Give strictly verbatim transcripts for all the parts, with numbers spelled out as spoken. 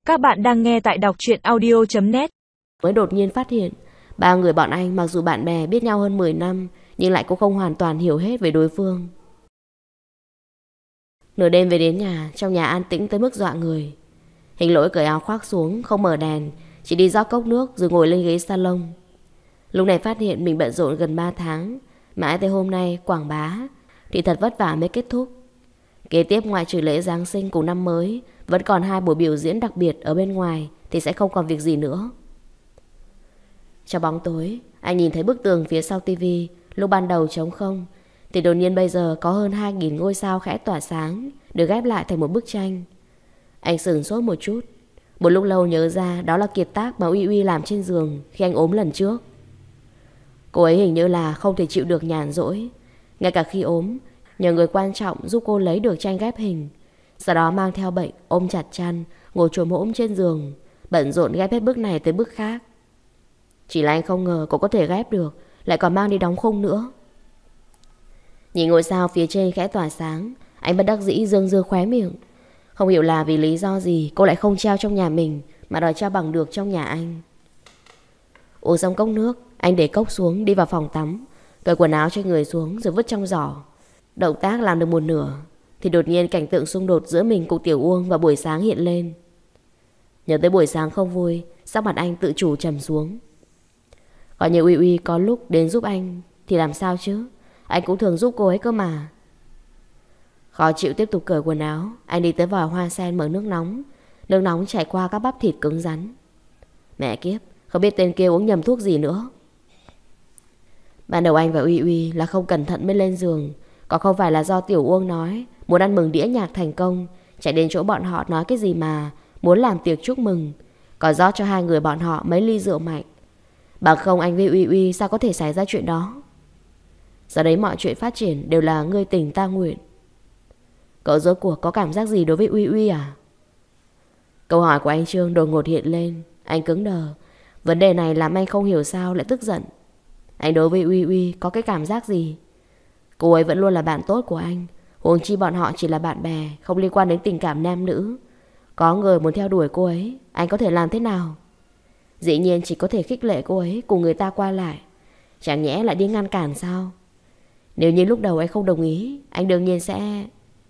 Các bạn đang nghe tại đọc truyện audio chấm net. Mới đột nhiên phát hiện ba người bọn anh mặc dù bạn bè biết nhau hơn mười năm nhưng lại cũng không hoàn toàn hiểu hết về đối phương. Nửa đêm về đến nhà, trong nhà an tĩnh tới mức dọa người. Hình Lỗi cởi áo khoác xuống, không mở đèn, chỉ đi rót cốc nước rồi ngồi lên ghế salon. Lúc này phát hiện mình bận rộn gần ba tháng, mãi tới hôm nay quảng bá thì thật vất vả mới kết thúc. Kế tiếp ngoại trừ lễ Giáng sinh cùng năm mới, vẫn còn hai buổi biểu diễn đặc biệt ở bên ngoài thì sẽ không còn việc gì nữa. Trong bóng tối, anh nhìn thấy bức tường phía sau tivi lúc ban đầu trống không thì đột nhiên bây giờ có hơn hai nghìn ngôi sao khẽ tỏa sáng được ghép lại thành một bức tranh. Anh sửng sốt một chút, một lúc lâu nhớ ra đó là kiệt tác mà Uy Uy làm trên giường khi anh ốm lần trước. Cô ấy hình như là không thể chịu được nhàn rỗi, ngay cả khi ốm nhờ người quan trọng giúp cô lấy được tranh ghép hình, sau đó mang theo bệnh ôm chặt chăn ngồi chồm hổm trên giường, bận rộn ghép hết bức này tới bức khác. Chỉ là anh không ngờ cô có thể ghép được, lại còn mang đi đóng khung nữa. Nhìn ngôi sao phía trên khẽ tỏa sáng, anh bất đắc dĩ dương dương khóe miệng. Không hiểu là vì lý do gì cô lại không treo trong nhà mình mà đòi treo bằng được trong nhà anh. Uống xong cốc nước, anh để cốc xuống đi vào phòng tắm, cởi quần áo trên người xuống rồi vứt trong giỏ. Động tác làm được một nửa thì đột nhiên cảnh tượng xung đột giữa mình cùng Tiểu Uông vào buổi sáng hiện lên. Nhớ tới buổi sáng không vui, sắc mặt anh tự chủ trầm xuống. Gọi như Uy Uy có lúc đến giúp anh thì làm sao chứ, anh cũng thường giúp cô ấy cơ mà. Khó chịu tiếp tục cởi quần áo, anh đi tới vòi hoa sen mở nước nóng. Nước nóng chảy qua các bắp thịt cứng rắn. Mẹ kiếp, không biết tên kia uống nhầm thuốc gì nữa. Ban đầu anh và Uy Uy là không cẩn thận mới lên giường, còn không phải là do Tiểu Uông nói muốn ăn mừng đĩa nhạc thành công, chạy đến chỗ bọn họ nói cái gì mà muốn làm tiệc chúc mừng, còn rót cho hai người bọn họ mấy ly rượu mạnh. Bằng không anh với Uy Uy sao có thể xảy ra chuyện đó. Giờ đấy mọi chuyện phát triển đều là ngươi tình ta nguyện. Cậu rốt cuộc có cảm giác gì đối với Uy Uy à? Câu hỏi của anh Trương đột ngột hiện lên. Anh cứng đờ. Vấn đề này làm anh không hiểu sao lại tức giận. Anh đối với Uy Uy có cái cảm giác gì? Cô ấy vẫn luôn là bạn tốt của anh, huống chi bọn họ chỉ là bạn bè, không liên quan đến tình cảm nam nữ. Có người muốn theo đuổi cô ấy, anh có thể làm thế nào? Dĩ nhiên chỉ có thể khích lệ cô ấy cùng người ta qua lại. Chẳng nhẽ lại đi ngăn cản sao? Nếu như lúc đầu anh không đồng ý, anh đương nhiên sẽ...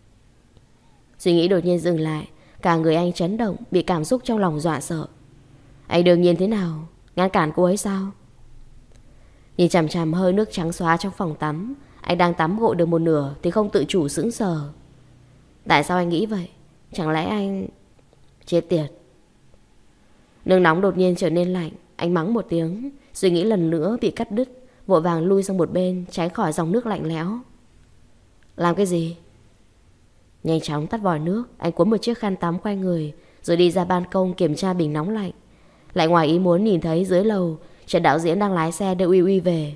Suy nghĩ đột nhiên dừng lại, cả người anh chấn động, bị cảm xúc trong lòng dọa sợ. Anh đương nhiên thế nào? Ngăn cản cô ấy sao? Nhìn chằm chằm hơi nước trắng xóa trong phòng tắm, anh đang tắm gội được một nửa thì không tự chủ sững sờ. Tại sao anh nghĩ vậy? Chẳng lẽ anh... Chết tiệt. Nước nóng đột nhiên trở nên lạnh. Anh mắng một tiếng, suy nghĩ lần nữa bị cắt đứt, vội vàng lui sang một bên tránh khỏi dòng nước lạnh lẽo. Làm cái gì? Nhanh chóng tắt vòi nước, anh cuốn một chiếc khăn tắm quay người rồi đi ra ban công kiểm tra bình nóng lạnh. Lại ngoài ý muốn nhìn thấy dưới lầu Trần đạo diễn đang lái xe đưa Uy Uy về.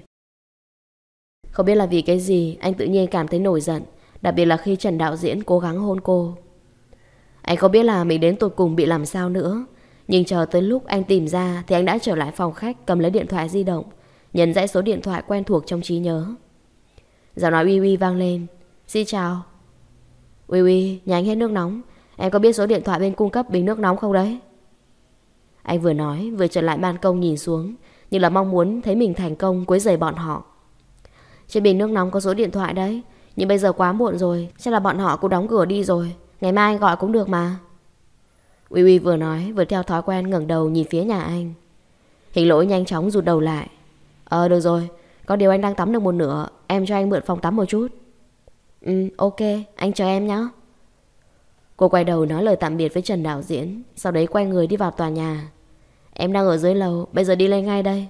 Không biết là vì cái gì anh tự nhiên cảm thấy nổi giận, đặc biệt là khi Trần đạo diễn cố gắng hôn cô. Anh không biết là mình đến tột cùng bị làm sao nữa, nhưng chờ tới lúc anh tìm ra thì anh đã trở lại phòng khách, cầm lấy điện thoại di động, nhấn dãy số điện thoại quen thuộc trong trí nhớ. Giọng nói Uy Uy vang lên. Xin chào. Uy Uy, nhà anh hết nước nóng, em có biết số điện thoại bên cung cấp bình nước nóng không đấy? Anh vừa nói vừa trở lại ban công nhìn xuống, như là mong muốn thấy mình thành công quấy rầy bọn họ. Trên bình nước nóng có số điện thoại đấy, nhưng bây giờ quá muộn rồi, chắc là bọn họ cũng đóng cửa đi rồi. Ngày mai anh gọi cũng được mà. Uy Uy vừa nói vừa theo thói quen ngẩng đầu nhìn phía nhà anh. Hình Lỗi nhanh chóng rụt đầu lại. Ờ được rồi, có điều anh đang tắm được một nửa, em cho anh mượn phòng tắm một chút. Ừ ok, anh chờ em nhé. Cô quay đầu nói lời tạm biệt với Trần đạo diễn, sau đấy quay người đi vào tòa nhà. Em đang ở dưới lầu, bây giờ đi lên ngay đây.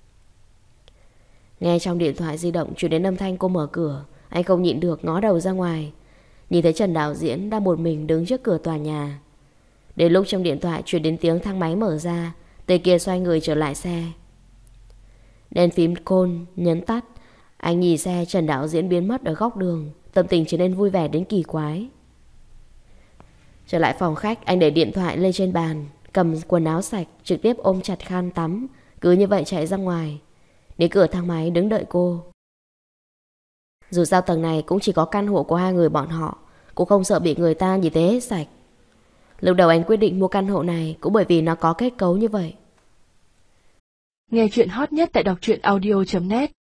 Nghe trong điện thoại di động truyền đến âm thanh cô mở cửa, anh không nhịn được ngó đầu ra ngoài, nhìn thấy Trần đạo diễn đang một mình đứng trước cửa tòa nhà. Đến lúc trong điện thoại truyền đến tiếng thang máy mở ra, tên kia xoay người trở lại xe. Đèn phím côn nhấn tắt, anh nhìn xe Trần đạo diễn biến mất ở góc đường, tâm tình trở nên vui vẻ đến kỳ quái. Trở lại phòng khách, anh để điện thoại lên trên bàn, cầm quần áo sạch, trực tiếp ôm chặt khăn tắm, cứ như vậy chạy ra ngoài. Đến cửa thang máy đứng đợi cô. Dù sao tầng này cũng chỉ có căn hộ của hai người bọn họ, cũng không sợ bị người ta nhìn thấy hết sạch. Lúc đầu anh quyết định mua căn hộ này cũng bởi vì nó có kết cấu như vậy. Nghe chuyện hot nhất tại đọc truyện audio chấm net.